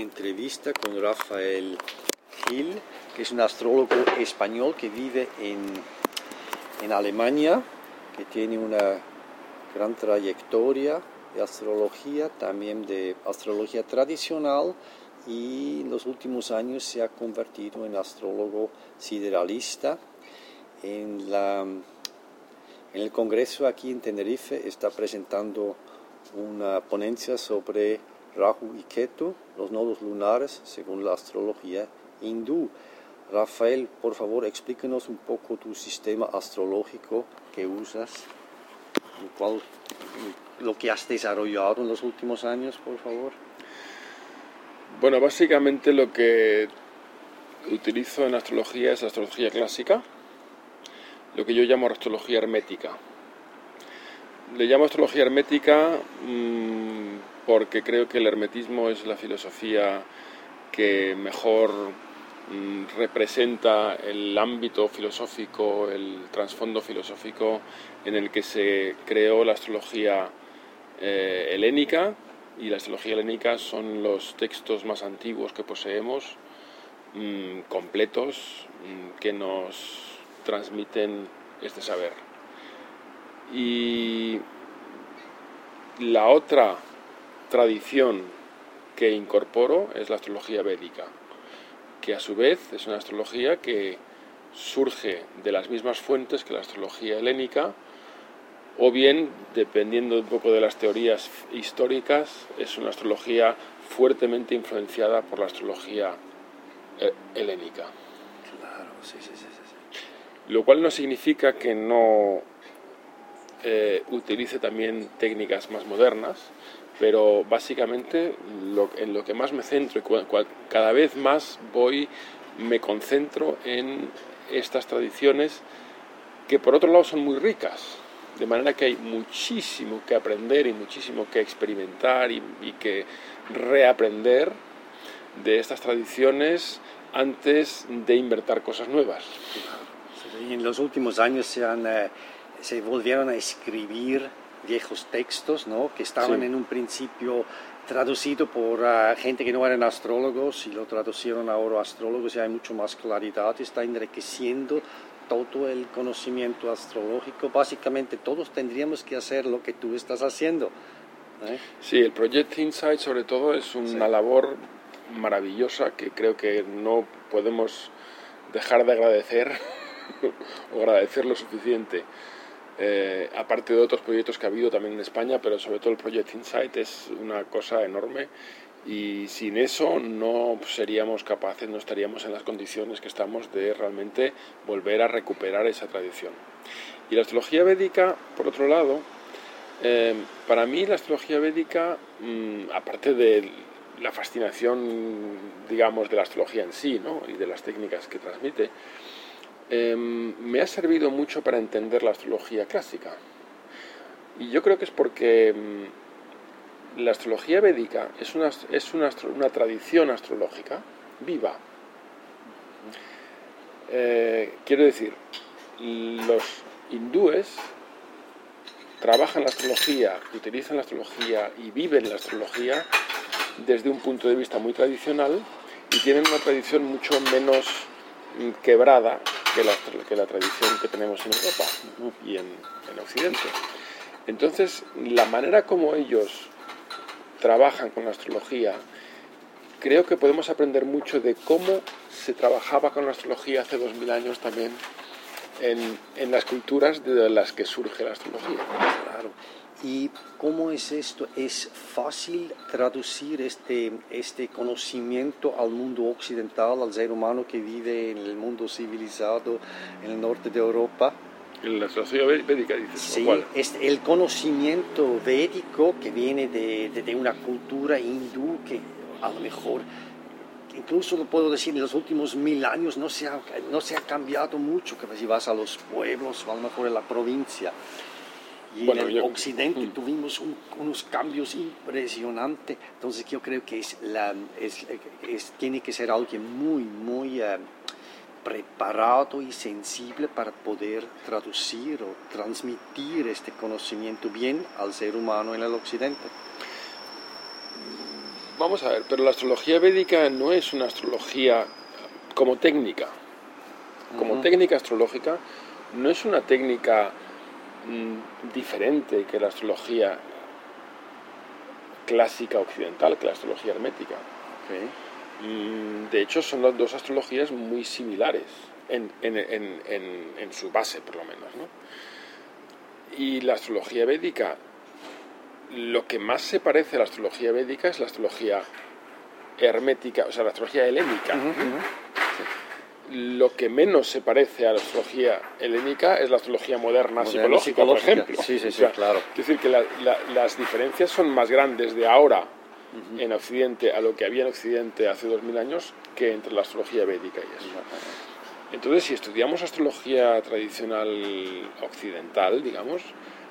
entrevista con Rafael Gil, que es un astrólogo español que vive en Alemania, que tiene una gran trayectoria de astrología, también de astrología tradicional, y en los últimos años se ha convertido en astrólogo sideralista. En el Congreso aquí en Tenerife está presentando una ponencia sobre Rahu y Ketu, los nodos lunares según la astrología hindú. Rafael, por favor, explícanos un poco tu sistema astrológico que usas, lo que has desarrollado en los últimos años, por favor. Bueno, básicamente lo que utilizo en astrología es la astrología clásica, lo que yo llamo astrología hermética. Le llamo astrología hermética porque creo que el hermetismo es la filosofía que mejor representa el ámbito filosófico, el trasfondo filosófico en el que se creó la astrología helénica, y la astrología helénica son los textos más antiguos que poseemos, completos, que nos transmiten este saber. Y la otra tradición que incorporo es la astrología védica, que a su vez es una astrología que surge de las mismas fuentes que la astrología helénica, o bien, dependiendo un poco de las teorías históricas, es una astrología fuertemente influenciada por la astrología helénica. Claro, sí. Lo cual no significa que no utilice también técnicas más modernas, pero básicamente en lo que más me centro y cada vez más me concentro en estas tradiciones que por otro lado son muy ricas, de manera que hay muchísimo que aprender y muchísimo que experimentar y que reaprender de estas tradiciones antes de inventar cosas nuevas. Sí, en los últimos años se volvieron a escribir viejos textos, ¿no? Que estaban en un principio traducidos por gente que no eran astrólogos, y lo traducieron ahora a astrólogos, y hay mucho más claridad, está enriqueciendo todo el conocimiento astrológico. Básicamente todos tendríamos que hacer lo que tú estás haciendo, ¿eh? Sí, el Project Insight sobre todo es una labor maravillosa que creo que no podemos dejar de agradecer o agradecer lo suficiente. Aparte de otros proyectos que ha habido también en España, pero sobre todo el Project Insight es una cosa enorme, y sin eso no seríamos capaces, no estaríamos en las condiciones que estamos de realmente volver a recuperar esa tradición. Y la astrología védica, por otro lado, para mí la astrología védica, aparte de la fascinación, digamos, de la astrología en sí, ¿no? Y de las técnicas que transmite, me ha servido mucho para entender la astrología clásica. Y yo creo que es porque la astrología védica es una tradición astrológica viva. Quiero decir, los hindúes trabajan la astrología, utilizan la astrología y viven la astrología desde un punto de vista muy tradicional, y tienen una tradición mucho menos quebrada que la tradición que tenemos en Europa y en Occidente. Entonces, la manera como ellos trabajan con la astrología, creo que podemos aprender mucho de cómo se trabajaba con la astrología hace 2000 años también en las culturas de las que surge la astrología. Claro. ¿Y cómo es esto? ¿Es fácil traducir este conocimiento al mundo occidental, al ser humano que vive en el mundo civilizado en el norte de Europa? ¿En la astrología védica dices? Sí, ¿cuál? Es el conocimiento védico que viene de una cultura hindú que a lo mejor, incluso lo puedo decir, en los últimos 1000 años no se ha cambiado mucho, que si vas a los pueblos o a lo mejor en la provincia. Y en el occidente tuvimos unos cambios impresionantes. Entonces yo creo que tiene que ser alguien muy preparado y sensible para poder traducir o transmitir este conocimiento bien al ser humano en el occidente. vamos a ver, pero la astrología védica no es una astrología como técnica. Como técnica astrológica, no es una técnica diferente que la astrología clásica occidental, que la astrología hermética. Okay. De hecho, son las dos astrologías muy similares en su base, por lo menos, ¿no? Y la astrología védica, lo que más se parece a la astrología védica es la astrología hermética, o sea, la astrología helénica. Lo que menos se parece a la astrología helénica es la astrología moderna psicológica, por ejemplo. Sí, o sea, claro. Es decir, que las diferencias son más grandes de ahora en Occidente a lo que había en Occidente hace 2000 años que entre la astrología védica y eso. Entonces, si estudiamos astrología tradicional occidental, digamos,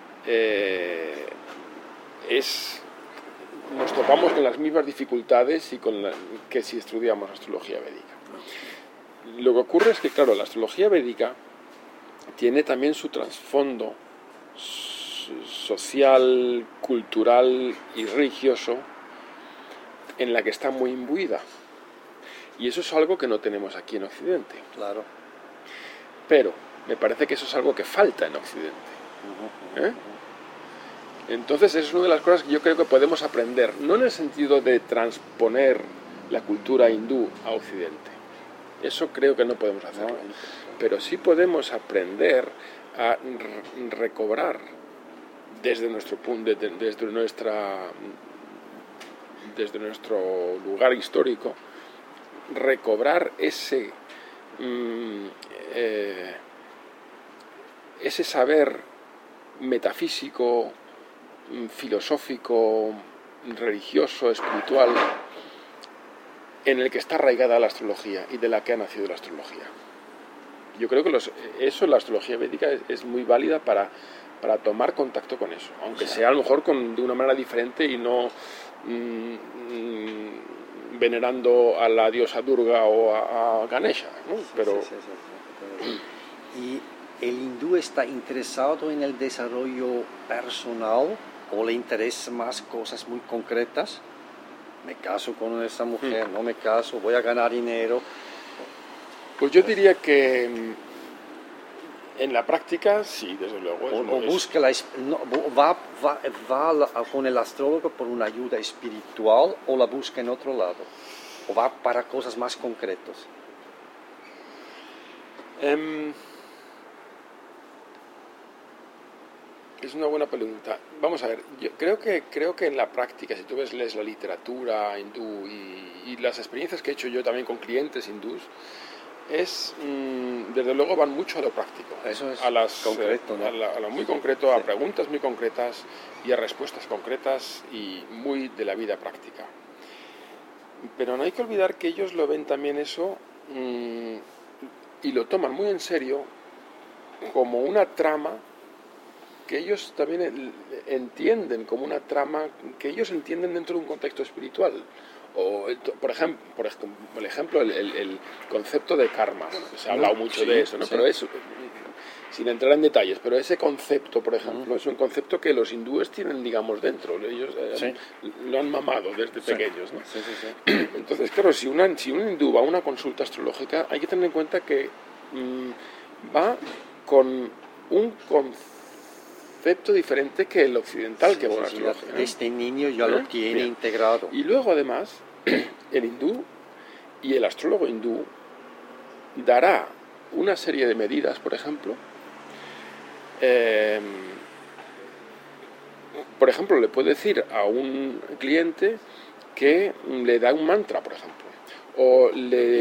nos topamos con las mismas dificultades que si estudiamos astrología védica. Lo que ocurre es que, claro, la astrología védica tiene también su trasfondo social, cultural y religioso en la que está muy imbuida. Y eso es algo que no tenemos aquí en Occidente. Claro. Pero me parece que eso es algo que falta en Occidente. Entonces, es una de las cosas que yo creo que podemos aprender, no en el sentido de transponer la cultura hindú a Occidente. Eso creo que no podemos hacerlo. Pero sí podemos aprender a recobrar desde nuestro punto, desde nuestro lugar histórico, recobrar ese saber metafísico, filosófico, religioso, espiritual, en el que está arraigada la astrología y de la que ha nacido la astrología. Yo creo que la astrología védica es muy válida para tomar contacto con eso, aunque sea a lo mejor de una manera diferente y no venerando a la diosa Durga o a Ganesha, ¿no? Pero... ¿Y el hindú está interesado en el desarrollo personal o le interesan más cosas muy concretas? Me caso con esa mujer, no me caso, voy a ganar dinero. Pues yo diría que en la práctica, sí, desde luego. Busca va con el astrólogo por una ayuda espiritual o la busca en otro lado, o va para cosas más concretas. Es una buena pregunta. Vamos a ver, yo creo que en la práctica, si tú lees la literatura hindú y las experiencias que he hecho yo también con clientes hindús, desde luego van mucho a lo práctico. Eso es concreto, ¿no? a lo muy concreto, a preguntas muy concretas y a respuestas concretas y muy de la vida práctica. Pero no hay que olvidar que ellos lo ven también eso y lo toman muy en serio como una trama que ellos también entienden como una trama que ellos entienden dentro de un contexto espiritual. O, por ejemplo, el concepto de karma. Bueno, se ha hablado mucho de eso, ¿no? Pero eso, sin entrar en detalles, pero ese concepto, por ejemplo, es un concepto que los hindúes tienen, digamos, dentro. Ellos lo han mamado desde pequeños, ¿no? Entonces, claro, si un hindú va a una consulta astrológica, hay que tener en cuenta que va con un concepto diferente que el occidental que va a una astrología. Este niño ya lo tiene integrado. Y luego, además, el hindú y el astrólogo hindú dará una serie de medidas, por ejemplo. Por ejemplo, le puede decir a un cliente que le da un mantra, por ejemplo, o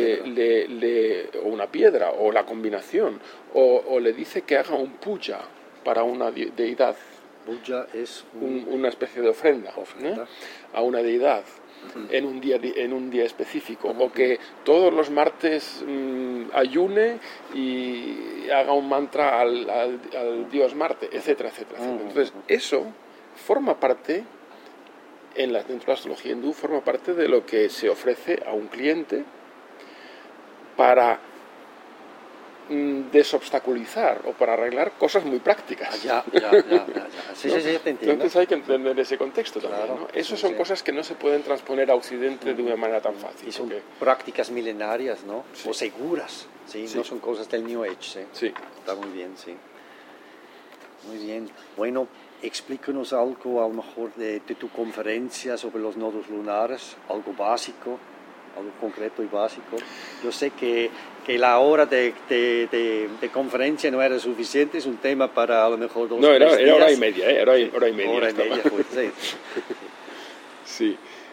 o una piedra, o la combinación, o le dice que haga un puja para una deidad. Puja es una especie de ofrenda. A una deidad en un día específico, o que todos los martes ayune y haga un mantra al dios Marte, etcétera, etcétera, etcétera. Entonces, eso forma parte, dentro de la astrología hindú, forma parte de lo que se ofrece a un cliente para desobstaculizar o para arreglar cosas muy prácticas. Sí, ¿no? sí, sí, te entiendo. Entonces hay que entender ese contexto también, Claro, ¿no? Esas sí, son sí. cosas que no se pueden transponer a Occidente de una manera tan fácil. Y son porque- prácticas milenarias, ¿no? Sí. O seguras, ¿sí? Sí. No son cosas del New Age, ¿sí? Sí. Está muy bien, sí. Muy bien. Bueno, explícanos algo a lo mejor de tu conferencia sobre los nodos lunares, algo básico, algo concreto y básico. Yo sé que la hora de conferencia no era suficiente, es un tema para a lo mejor 2 No, o 3 era hora y días. media, ¿eh? Hora y media. Hora y estaba. media, pues, sí. Sí.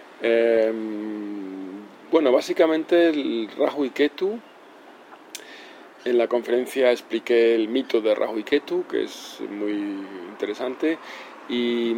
Bueno, básicamente el Rahu y Ketu. En la conferencia expliqué el mito de Rahu y Ketu, que es muy interesante, y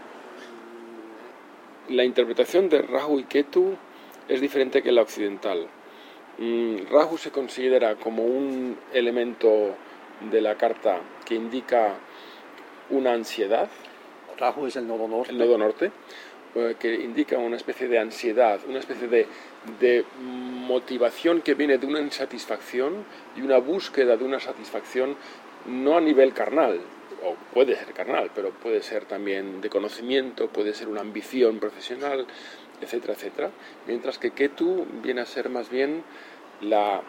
la interpretación de Rahu y Ketu es diferente que la occidental. Rahu se considera como un elemento de la carta que indica una ansiedad. Rahu es el nodo norte. El nodo norte, que indica una especie de ansiedad, una especie de motivación que viene de una insatisfacción y una búsqueda de una satisfacción no a nivel carnal, o puede ser carnal, pero puede ser también de conocimiento, puede ser una ambición profesional, etcétera, etcétera. Mientras que Ketu viene a ser más bien la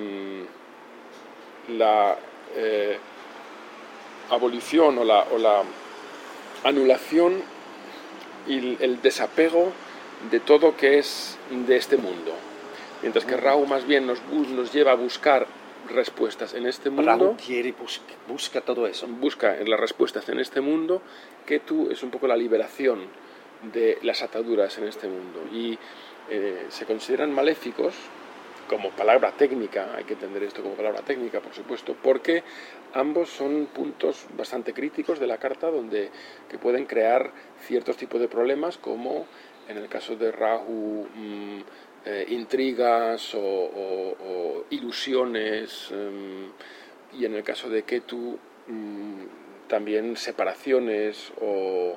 abolición o la anulación y el desapego de todo que es de este mundo. Mientras que Rahu más bien nos lleva a buscar respuestas en este mundo. Rahu quiere busca todo eso. Busca las respuestas en este mundo. Ketu es un poco la liberación de las ataduras en este mundo. Y se consideran maléficos como palabra técnica, hay que entender esto como palabra técnica, por supuesto, porque ambos son puntos bastante críticos de la carta que pueden crear ciertos tipos de problemas, como en el caso de Rahu, intrigas o ilusiones, y en el caso de Ketu, también separaciones o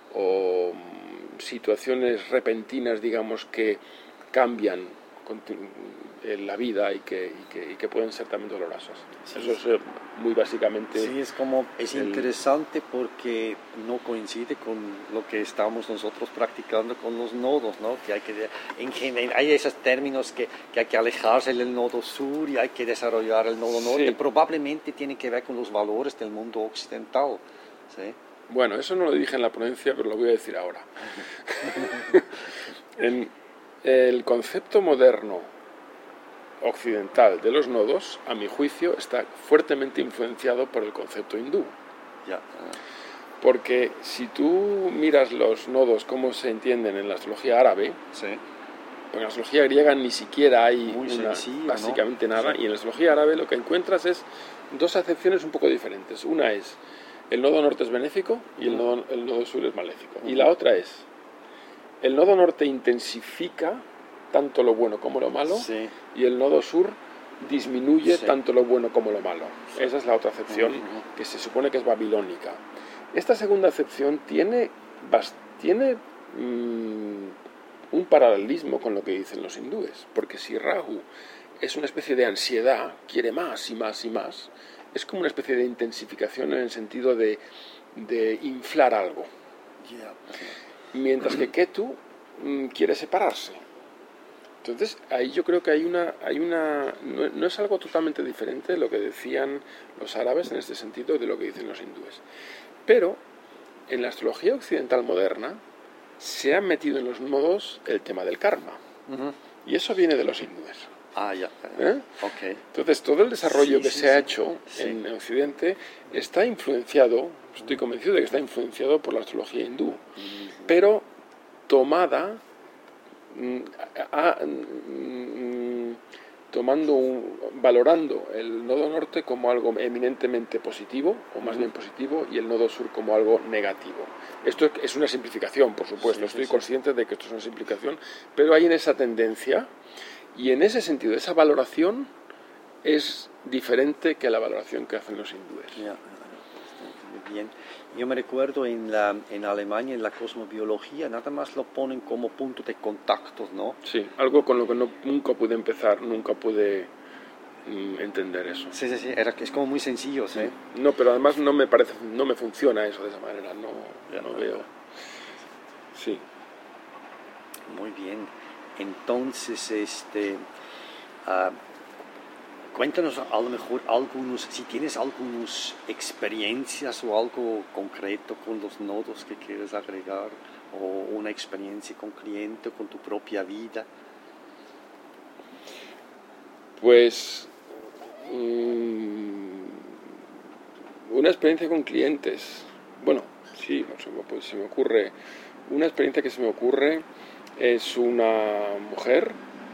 situaciones repentinas, digamos, que cambian la vida y que pueden ser también dolorosas. Sí. Eso es muy básicamente. Sí, es interesante porque no coincide con lo que estamos nosotros practicando con los nodos, ¿no? Que hay esos términos que hay que alejarse del nodo sur y hay que desarrollar el nodo norte. Sí. Probablemente tiene que ver con los valores del mundo occidental, ¿sí? Bueno, eso no lo dije en la ponencia, pero lo voy a decir ahora. En el concepto moderno occidental de los nodos, a mi juicio, está fuertemente influenciado por el concepto hindú. Ya. Porque si tú miras los nodos, cómo se entienden en la astrología árabe, sí. Porque en la astrología griega ni siquiera hay básicamente ¿no? nada, Sí. y en la astrología árabe lo que encuentras es dos acepciones un poco diferentes. Una es el nodo norte es benéfico y el nodo sur es maléfico. Y la otra es el nodo norte intensifica tanto lo bueno como lo malo, sí. y el nodo sur disminuye tanto lo bueno como lo malo. Esa es la otra acepción que se supone que es babilónica. Esta segunda acepción tiene un paralelismo con lo que dicen los hindúes, porque si Rahu es una especie de ansiedad, quiere más y más y más, es como una especie de intensificación en el sentido de inflar algo. Mientras que Ketu quiere separarse. Entonces, ahí yo creo que hay una no es algo totalmente diferente de lo que decían los árabes en este sentido de lo que dicen los hindúes. Pero, en la astrología occidental moderna, se ha metido en los nodos el tema del karma. Y eso viene de los hindúes. Ya. Okay. Entonces, todo el desarrollo que se ha hecho en Occidente está influenciado, estoy convencido de que está influenciado por la astrología hindú, pero tomada valorando el nodo norte como algo eminentemente positivo, o más bien positivo, y el nodo sur como algo negativo. Esto es una simplificación, por supuesto, estoy consciente de que esto es una simplificación, pero hay en esa tendencia, y en ese sentido, esa valoración es diferente que la valoración que hacen los hindúes. Bien. Yo me recuerdo en Alemania, en la cosmobiología, nada más lo ponen como punto de contacto, ¿no? Sí, algo con lo que nunca pude empezar, nunca pude entender eso. Sí, sí, sí, es como muy sencillo, ¿sí? No, pero además no me funciona eso de esa manera, no veo. Sí. Muy bien. Entonces, cuéntanos a lo mejor si tienes algunas experiencias o algo concreto con los nodos que quieres agregar, o una experiencia con cliente, con tu propia vida. Pues una experiencia con clientes. Bueno, sí, pues se me ocurre. Una experiencia que se me ocurre es una mujer.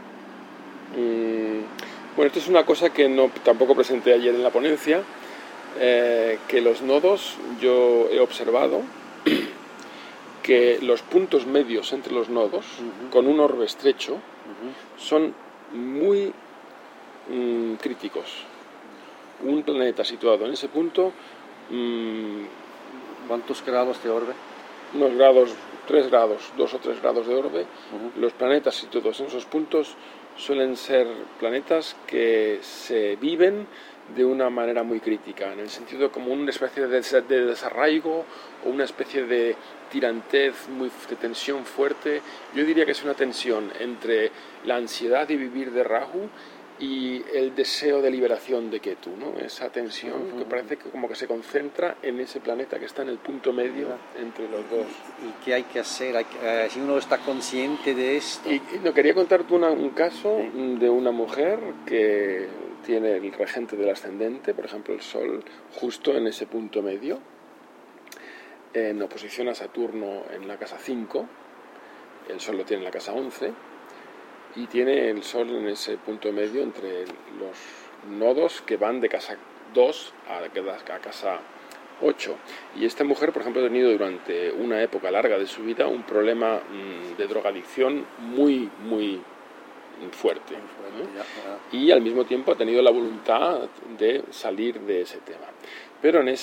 Bueno, esto es una cosa que tampoco presenté ayer en la ponencia, que los nodos, yo he observado que los puntos medios entre los nodos, con un orbe estrecho, son muy críticos. Un planeta situado en ese punto... ¿Cuántos grados de orbe? Unos grados, 2 o 3 grados de orbe. Los planetas situados en esos puntos suelen ser planetas que se viven de una manera muy crítica, en el sentido como una especie de desarraigo o una especie de tirantez, de tensión fuerte. Yo diría que es una tensión entre la ansiedad de vivir de Rahu y el deseo de liberación de Ketu, ¿no? Esa tensión que parece que como que se concentra en ese planeta que está en el punto medio entre los dos. ¿Y qué hay que hacer? Si uno está consciente de esto. Y no, quería contarte un caso de una mujer que tiene el regente del ascendente, por ejemplo el Sol, justo en ese punto medio, en oposición a Saturno en la casa 5, el Sol lo tiene en la casa 11, y tiene el Sol en ese punto medio entre los nodos que van de casa 2 a casa 8. Y esta mujer, por ejemplo, ha tenido durante una época larga de su vida un problema de drogadicción muy, muy fuerte, ¿no? Y al mismo tiempo ha tenido la voluntad de salir de ese tema. Pero en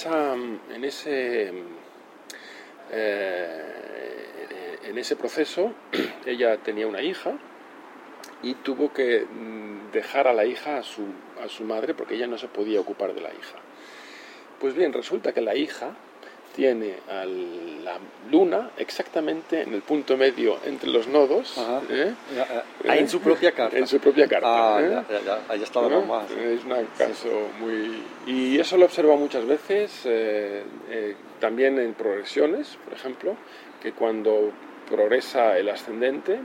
ese proceso ella tenía una hija y tuvo que dejar a la hija a su madre porque ella no se podía ocupar de la hija. Pues bien, resulta que la hija tiene a la luna exactamente en el punto medio entre los nodos. En su propia carta. En su propia carta. Ahí está la mamá. Es un caso muy... Y eso lo observo muchas veces, también en progresiones, por ejemplo, que cuando progresa el ascendente,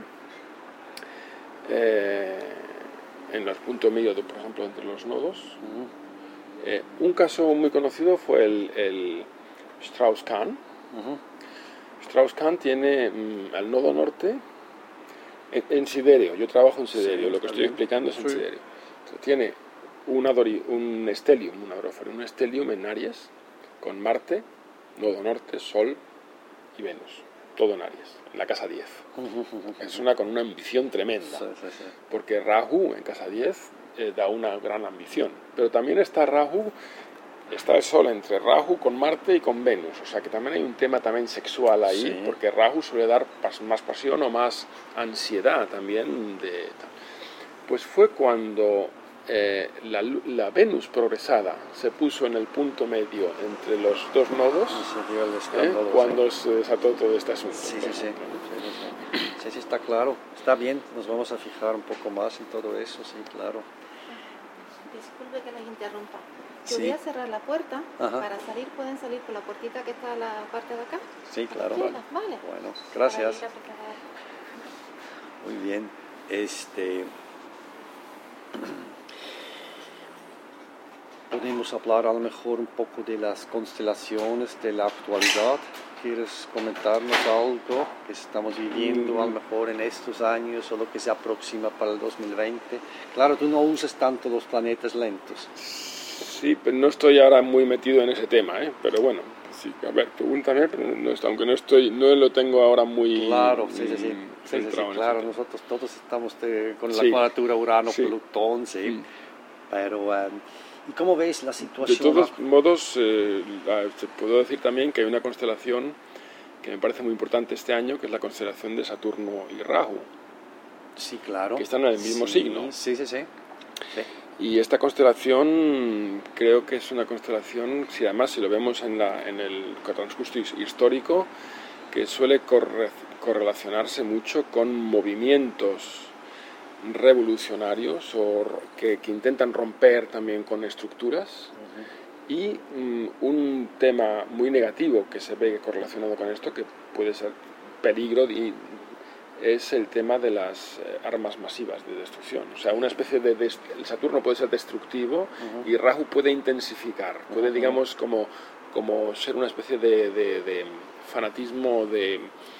en los puntos medios, por ejemplo, entre los nodos, un caso muy conocido fue el Strauss-Kahn. Strauss-Kahn tiene al nodo norte en Siderio. Yo trabajo en Siderio, lo que estoy explicando es en Siderio. Entonces, tiene un stellium en Aries, con Marte, nodo norte, Sol y Venus, todo en Aries, en la casa 10. Es con una ambición tremenda, porque Rahu en casa 10 da una gran ambición, pero también está el Sol entre Rahu con Marte y con Venus, o sea que también hay un tema también sexual ahí, porque Rahu suele dar más pasión o más ansiedad también. Pues fue cuando la Venus progresada se puso en el punto medio entre los dos nodos, cuando se desató todo este asunto. Sí, está claro. Está bien, nos vamos a fijar un poco más en todo eso, sí, claro. Disculpe que les interrumpa. Yo voy a cerrar la puerta. Para salir, pueden salir por la puertita que está a la parte de acá. Sí, claro. Vale. Bueno, gracias. Muy bien. Podemos hablar a lo mejor un poco de las constelaciones de la actualidad. ¿Quieres comentarnos algo que estamos viviendo a lo mejor en estos años o lo que se aproxima para el 2020? Claro, tú no usas tanto los planetas lentos. Sí, pero no estoy ahora muy metido en ese tema, pero bueno, sí, a ver, pregúntame, pero aunque no lo tengo ahora muy centrado. Claro, nosotros todos estamos con la cuadratura Urano-Plutón, pero... ¿Y cómo ves la situación? De todos modos, te puedo decir también que hay una constelación que me parece muy importante este año, que es la constelación de Saturno y Rahu. Sí, claro. Que están en el mismo signo. Sí. Y esta constelación creo que es una constelación, si además si lo vemos en el transcurso histórico, que suele correlacionarse mucho con movimientos revolucionarios o que intentan romper también con estructuras. Y un tema muy negativo que se ve correlacionado con esto, que puede ser peligro, es el tema de las armas masivas de destrucción. O sea, una especie el Saturno puede ser destructivo y Rahu puede intensificar, puede, digamos, como ser una especie de fanatismo, de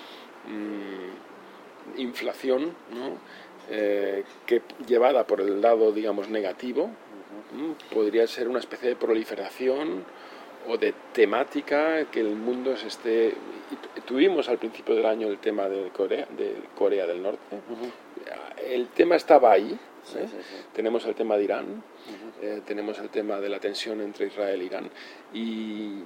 inflación, ¿no? Que llevada por el lado, digamos, negativo, podría ser una especie de proliferación o de temática que el mundo se esté... Tuvimos al principio del año el tema de Corea del Norte. El tema estaba ahí. Sí. Tenemos el tema de Irán, tenemos el tema de la tensión entre Israel e Irán, y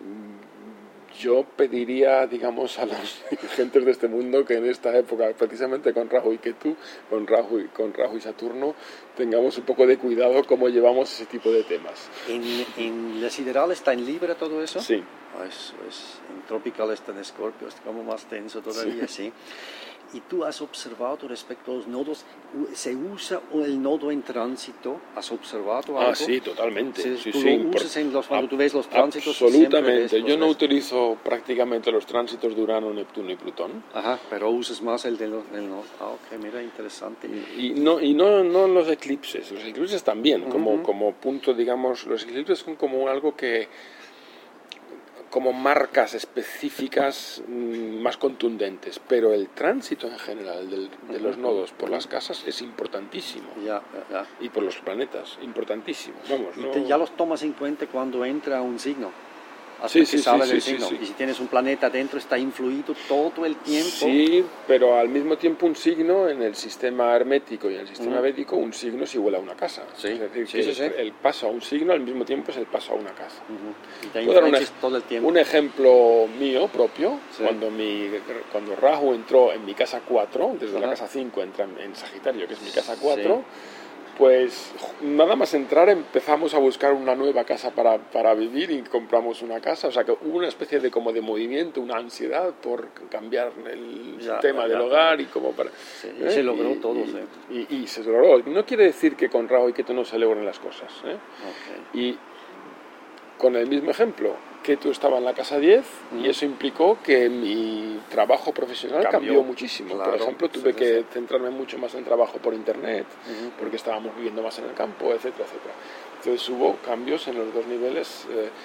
yo pediría, digamos, a los dirigentes de este mundo que en esta época, precisamente con Rahu y Ketu, con Rahu y Saturno, tengamos un poco de cuidado cómo llevamos ese tipo de temas. ¿En la sideral está en Libra todo eso? Sí. Eso es. En Tropical está en Escorpio, está como más tenso todavía, sí. ¿Y tú has observado respecto a los nodos, se usa el nodo en tránsito? ¿Has observado algo? Sí, totalmente. ¿Tú lo usas cuando tú ves los tránsitos? Absolutamente. Yo no utilizo prácticamente los tránsitos de Urano, Neptuno y Plutón. Ajá, pero usas más el del nodo. Ok, mira, interesante. Y no los eclipses. Los eclipses también, como punto, digamos, los eclipses son como algo que... como marcas específicas más contundentes, pero el tránsito en general de los nodos por las casas es importantísimo. Ya. Y por los planetas, importantísimo. Vamos, ya los tomas en cuenta cuando entra un signo. Sí. Y si tienes un planeta dentro, está influido todo el tiempo. Sí, pero al mismo tiempo un signo en el sistema hermético y en el sistema védico, un signo es igual a una casa. Sí. Es decir, que el paso a un signo al mismo tiempo es el paso a una casa. Y te influencias todo el tiempo. Un ejemplo mío propio, cuando Rahu entró en mi casa 4, desde la casa 5 entra en Sagitario, que es mi casa 4, pues nada más entrar empezamos a buscar una nueva casa para vivir y compramos una casa. O sea que hubo una especie de como de movimiento, una ansiedad por cambiar el tema del hogar y como para... y se logró todo, y se logró. No quiere decir que con Rahu y Ketu no se logren las cosas. Y con el mismo ejemplo, Ketu estaba en la casa 10 y eso implicó que mi trabajo profesional cambió muchísimo. Claro, por ejemplo, tuve que centrarme mucho más en trabajo por internet, porque estábamos viviendo más en el campo, etcétera. Entonces hubo cambios en los dos niveles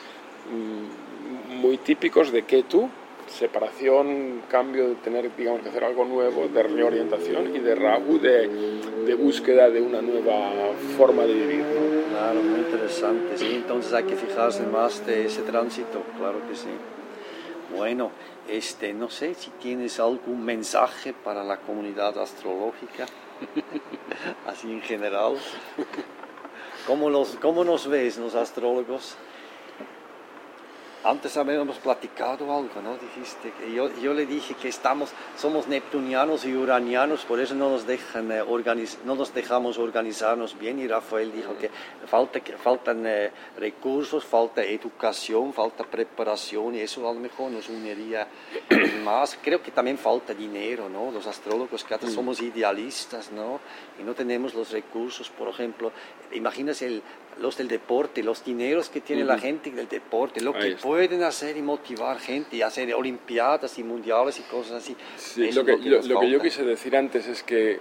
muy típicos de Ketu: separación, cambio de tener, digamos, que hacer algo nuevo, de reorientación, y de Rahu, de búsqueda de una nueva forma de vivir, ¿no? Claro, muy interesante, sí, entonces hay que fijarse más de ese tránsito, claro que sí. Bueno, no sé si tienes algún mensaje para la comunidad astrológica, así en general. ¿Cómo nos ves los astrólogos? Antes habíamos platicado algo, ¿no? Dijiste que yo le dije que somos neptunianos y uranianos, por eso no nos dejamos organizarnos bien, y Rafael dijo que faltan recursos, falta educación, falta preparación, y eso a lo mejor nos uniría más. Creo que también falta dinero, ¿no? Los astrólogos que somos idealistas, ¿no? Y no tenemos los recursos. Por ejemplo, imagínate los del deporte, los dineros que tiene la gente del deporte, lo que pueden hacer y motivar gente y hacer olimpiadas y mundiales y cosas así. Sí, lo que yo quise decir antes es que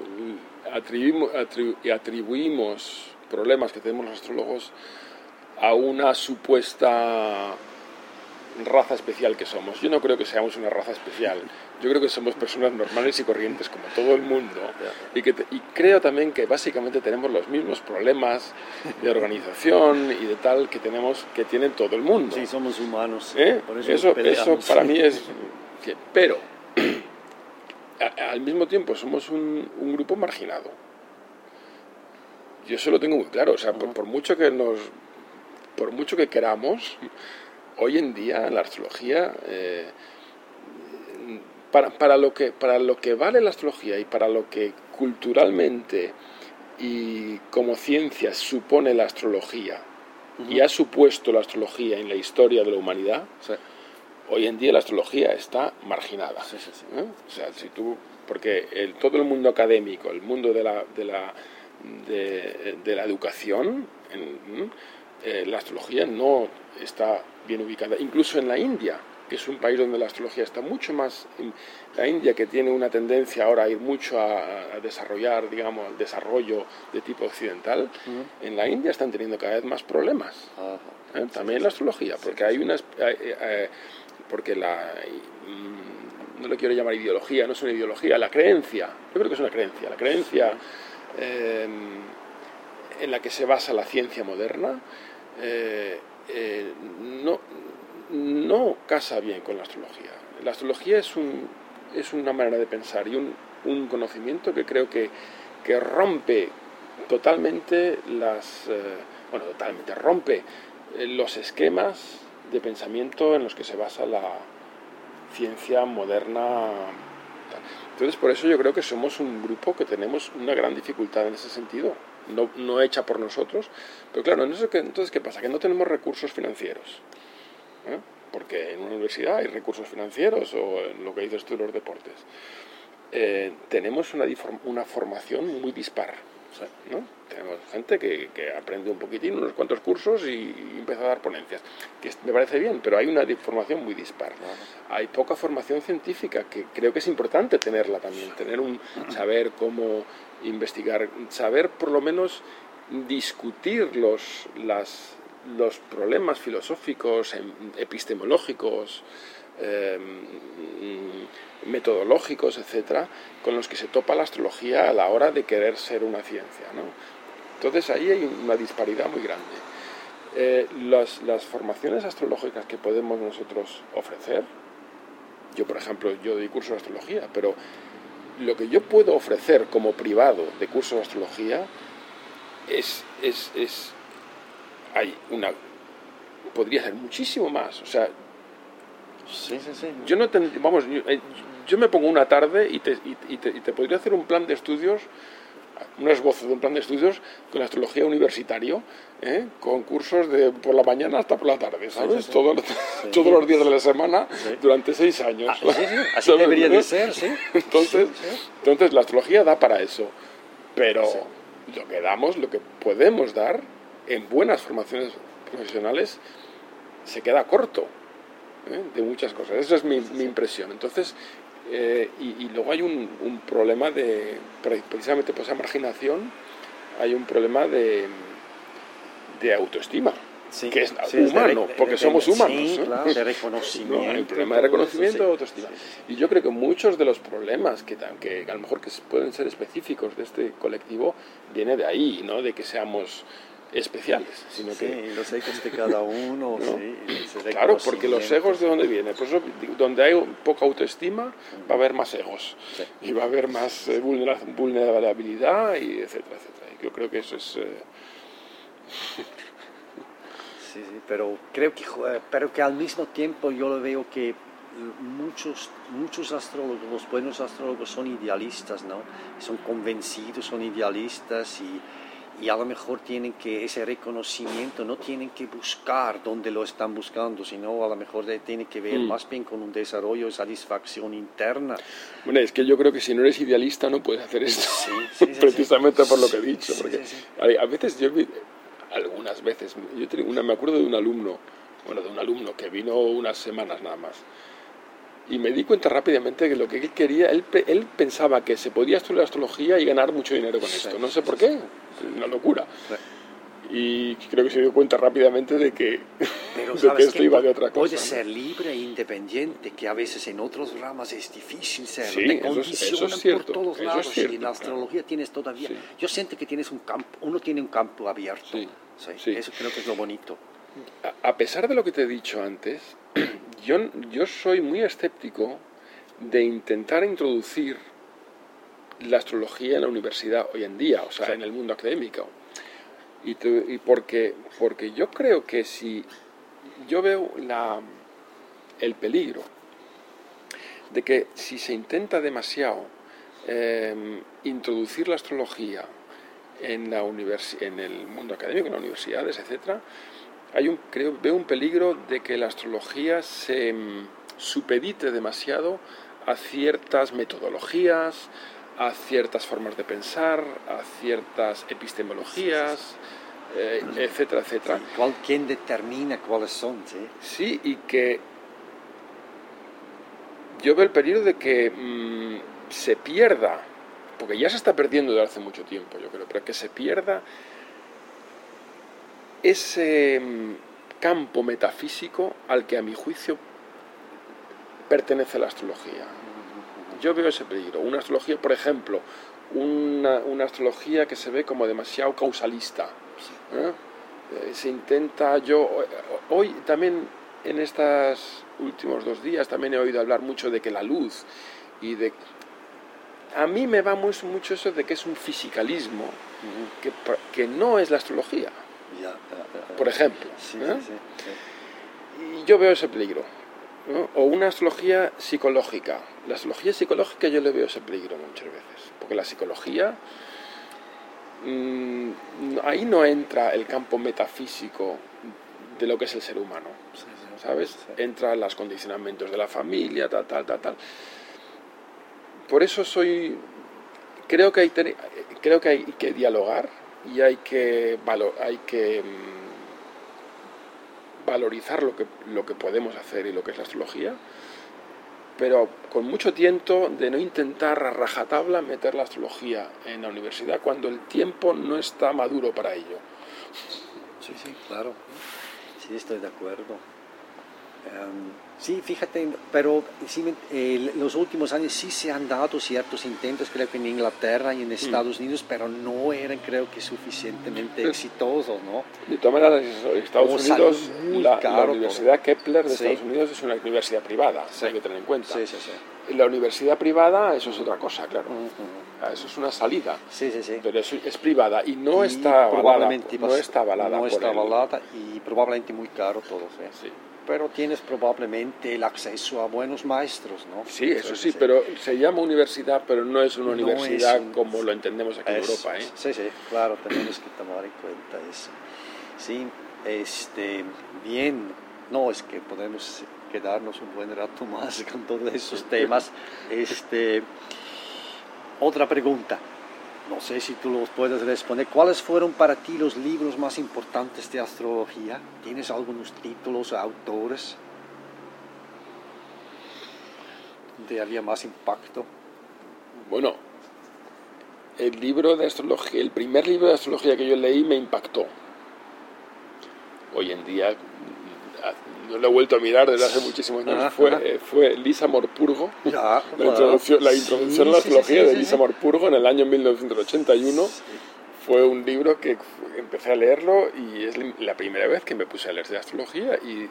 atribuimos problemas que tenemos los astrólogos a una supuesta raza especial que somos. Yo no creo que seamos una raza especial. Yo creo que somos personas normales y corrientes como todo el mundo, y creo también que básicamente tenemos los mismos problemas de organización y de tal que tiene todo el mundo. Sí, somos humanos. Por eso para mí es... Pero al mismo tiempo somos un grupo marginado. Yo eso lo tengo muy claro. O sea, por mucho que queramos, hoy en día en la astrología, para lo que vale la astrología y para lo que culturalmente y como ciencia supone la astrología y ha supuesto la astrología en la historia de la humanidad, hoy en día la astrología está marginada. O sea, si tú, porque todo el mundo académico, el mundo de la educación, la astrología no está bien ubicada. Incluso en la India, que es un país donde la astrología está mucho más... La India, que tiene una tendencia ahora a ir mucho a desarrollar, digamos, el desarrollo de tipo occidental, en la India están teniendo cada vez más problemas. También la astrología, porque hay unas... porque no le quiero llamar ideología, no es una ideología, la creencia, yo creo que es una creencia, la creencia en la que se basa la ciencia moderna, no casa bien con la astrología. La astrología es una manera de pensar y un conocimiento que creo que rompe totalmente rompe los esquemas de pensamiento en los que se basa la ciencia moderna. Entonces, por eso yo creo que somos un grupo que tenemos una gran dificultad en ese sentido, no hecha por nosotros, pero claro, entonces ¿qué pasa? Que no tenemos recursos financieros, porque en una universidad hay recursos financieros, o en lo que dices tú de los deportes. Tenemos una formación muy dispar, ¿no? Tenemos gente que aprende un poquitín, unos cuantos cursos y empieza a dar ponencias, que me parece bien, pero hay una formación muy dispar. Hay poca formación científica, que creo que es importante tenerla también, saber cómo investigar, saber por lo menos discutir los problemas filosóficos, epistemológicos, metodológicos, etcétera, con los que se topa la astrología a la hora de querer ser una ciencia, ¿no? Entonces ahí hay una disparidad muy grande. Las formaciones astrológicas que podemos nosotros ofrecer, yo por ejemplo, yo doy cursos de astrología, pero lo que yo puedo ofrecer como privado de cursos de astrología podría ser muchísimo más. O sea, yo me pongo una tarde y te podría hacer un plan de estudios, un esbozo de un plan de estudios con la astrología universitario, con cursos por la mañana hasta por la tarde, ¿sabes? Todos los días de la semana, durante 6 años. Así debería de ser, sí. Entonces la astrología da para eso, pero lo que podemos dar en buenas formaciones profesionales se queda corto de muchas cosas. Esa es mi impresión. Entonces, y luego hay un problema precisamente por esa marginación, hay un problema de autoestima, que es humano, porque somos humanos. Sí, claro, de reconocimiento. ¿No? Hay un problema de reconocimiento, de autoestima. Y yo creo que muchos de los problemas que a lo mejor que pueden ser específicos de este colectivo viene de ahí, ¿no? De que seamos especiales, sino que los egos de cada uno, ¿no? Claro, porque los egos, ¿de dónde vienen? Pues donde hay poca autoestima va a haber más egos, y va a haber más vulnerabilidad, y etcétera, etcétera. Y yo creo que eso es Sí, pero creo que al mismo tiempo yo lo veo que muchos astrólogos, los buenos astrólogos, son idealistas, ¿no? Son convencidos, son idealistas, y a lo mejor tienen que ese reconocimiento, no tienen que buscar donde lo están buscando, sino a lo mejor tiene que ver más bien con un desarrollo de satisfacción interna. Bueno, es que yo creo que si no eres idealista no puedes hacer esto, precisamente por lo que he dicho, porque a veces algunas veces, me acuerdo de un alumno que vino unas semanas nada más, y me di cuenta rápidamente que lo que él quería, él pensaba que se podía estudiar astrología y ganar mucho dinero con esto, no sé por qué, una locura. Y creo que se dio cuenta rápidamente de que esto iba de otra cosa. Puede ser libre e independiente, que a veces en otras ramas es difícil serlo. Sí, te condicionan eso es cierto, por todos lados, cierto, y en la astrología tienes todavía... Sí. Yo siento que tienes uno tiene un campo abierto. Sí. Eso creo que es lo bonito. A pesar de lo que te he dicho antes, yo soy muy escéptico de intentar introducir la astrología en la universidad hoy en día, o sea, en el mundo académico. Y porque yo creo que si yo veo el peligro de que si se intenta demasiado introducir la astrología en el mundo académico, en las universidades, etcétera, veo un peligro de que la astrología se supedite demasiado a ciertas metodologías, a ciertas formas de pensar, a ciertas epistemologías, etcétera, etcétera. ¿Quién determina cuáles son? Sí, y que yo veo el peligro de que se pierda, porque ya se está perdiendo desde hace mucho tiempo, yo creo, pero que se pierda ese campo metafísico al que a mi juicio pertenece la astrología. Yo veo ese peligro. Una astrología, por ejemplo, una astrología que se ve como demasiado causalista. Se intenta, hoy también en estos últimos 2 días también he oído hablar mucho de que la luz y de... A mí me va mucho eso de que es un fisicalismo, que no es la astrología. Por ejemplo. Sí. Y yo veo ese peligro, ¿no? O una astrología psicológica. La astrología psicológica yo le veo ese peligro muchas veces, porque la psicología, ahí no entra el campo metafísico de lo que es el ser humano, ¿sabes? Entra los condicionamientos de la familia, tal. Por eso creo que hay que dialogar y hay que valorizar lo que podemos hacer y lo que es la astrología, pero con mucho tiento de no intentar a rajatabla meter la astrología en la universidad cuando el tiempo no está maduro para ello. Sí, claro. Sí, estoy de acuerdo. Sí, fíjate, pero sí, los últimos años sí se han dado ciertos intentos, creo que en Inglaterra y en Estados Unidos, pero no eran, creo que, suficientemente exitosos, ¿no? De todas maneras, en Estados Unidos, la Universidad Kepler de Estados Unidos es una universidad privada, hay que tener en cuenta. Sí. La universidad privada, eso es otra cosa, claro. Eso es una salida. Sí. Pero es privada y no está avalada. No está avalada y probablemente muy caro todo, Sí. Pero tienes probablemente el acceso a buenos maestros, ¿no? Sí, eso sí, pero se llama universidad, pero no es una universidad como lo entendemos aquí en Europa, ¿eh? Sí, claro, tenemos que tomar en cuenta eso. Sí, bien, no, es que podemos quedarnos un buen rato más con todos esos temas. Otra pregunta. No sé si tú los puedes responder. ¿Cuáles fueron para ti los libros más importantes de astrología? ¿Tienes algunos títulos o autores donde había más impacto? Bueno, el primer libro de astrología que yo leí me impactó. Hoy en día no lo he vuelto a mirar desde hace muchísimos años. Fue Lisa Morpurgo, la introducción a la astrología de Lisa Morpurgo en el año 1981. Fue un libro que empecé a leerlo y es la primera vez que me puse a leer de astrología y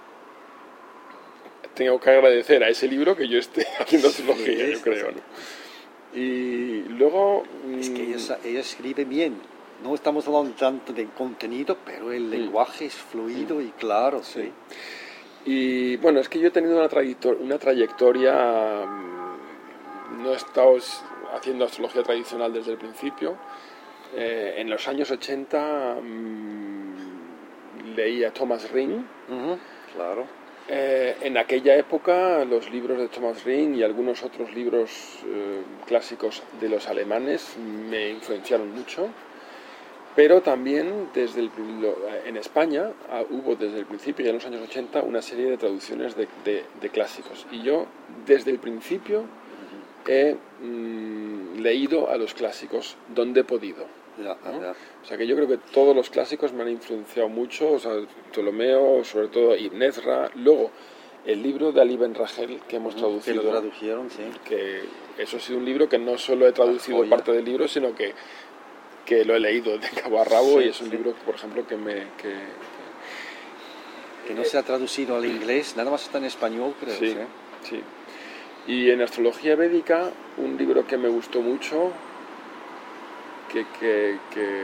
tengo que agradecer a ese libro que yo esté haciendo astrología, yo creo, ¿no? Y luego... Es que ella escribe bien. No estamos hablando tanto de contenido, pero el lenguaje es fluido y claro, sí. Y bueno, es que yo he tenido una trayectoria, no he estado haciendo astrología tradicional desde el principio. En los años 80 leí a Thomas Ring. Claro. En aquella época los libros de Thomas Ring y algunos otros libros clásicos de los alemanes me influenciaron mucho. Pero también en España hubo desde el principio, ya en los años 80, una serie de traducciones de clásicos. Y yo desde el principio he leído a los clásicos donde he podido. ¿No? O sea que yo creo que todos los clásicos me han influenciado mucho, o sea, Ptolomeo, sobre todo Ibn Ezra. Luego, el libro de Ali Ben Rachel que hemos traducido. Que lo tradujeron, sí. Que eso ha sido un libro que no solo he traducido parte del libro, sino que lo he leído de cabo a rabo y es un libro, por ejemplo, que no se ha traducido al inglés, nada más está en español, creo. Sí. Y en astrología védica, un libro que me gustó mucho, que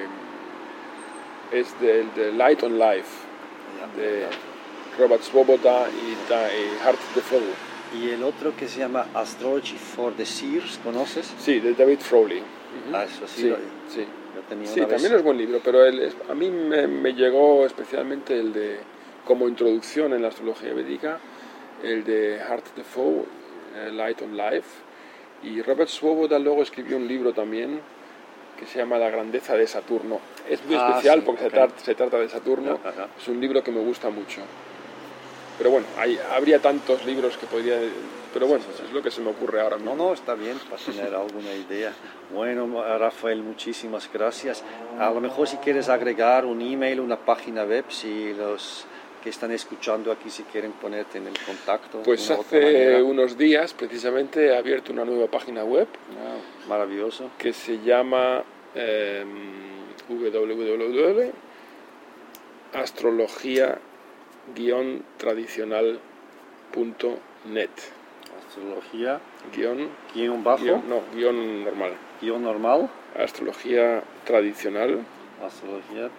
es de Light on Life, de Robert Svoboda y Hart de Fuego. Y el otro que se llama Astrology for the Seers, ¿conoces? Sí, de David Frawley. Eso sí. Sí. Yo tenía Sí, una vez. también es buen libro, pero a mí me llegó especialmente el de, como introducción en la astrología védica, el de Hart Defoe, Light on Life, y Robert Swoboda luego escribió un libro también que se llama La grandeza de Saturno. Es muy especial, sí, porque se trata de Saturno. Es un libro que me gusta mucho. Pero bueno, habría tantos libros que podría... Pero bueno, es lo que se me ocurre ahora mismo. No, está bien para tener alguna idea. Bueno, Rafael, muchísimas gracias. A lo mejor si quieres agregar un email, una página web, si los que están escuchando aquí si quieren ponerte en el contacto. Pues hace unos días precisamente he abierto una nueva página web. Maravilloso. Que se llama www.astrologia-tradicional.net. Astrología guión normal. Guión normal. Astrología tradicional. Astrología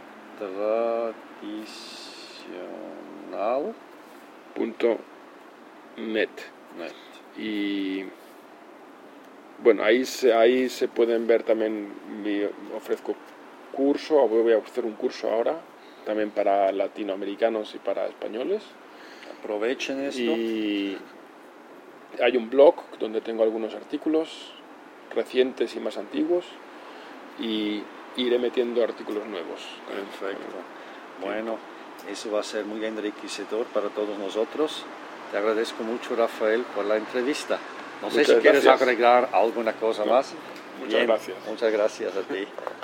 tradicional.net. Y bueno, ahí se pueden ver también, ofrezco curso, voy a ofrecer un curso ahora, también para latinoamericanos y para españoles. Aprovechen esto. Y hay un blog donde tengo algunos artículos recientes y más antiguos, y iré metiendo artículos nuevos. Perfecto. Bueno, eso va a ser muy enriquecedor para todos nosotros. Te agradezco mucho, Rafael, por la entrevista. No sé si quieres agregar alguna cosa más. Muchas gracias. Muchas gracias a ti.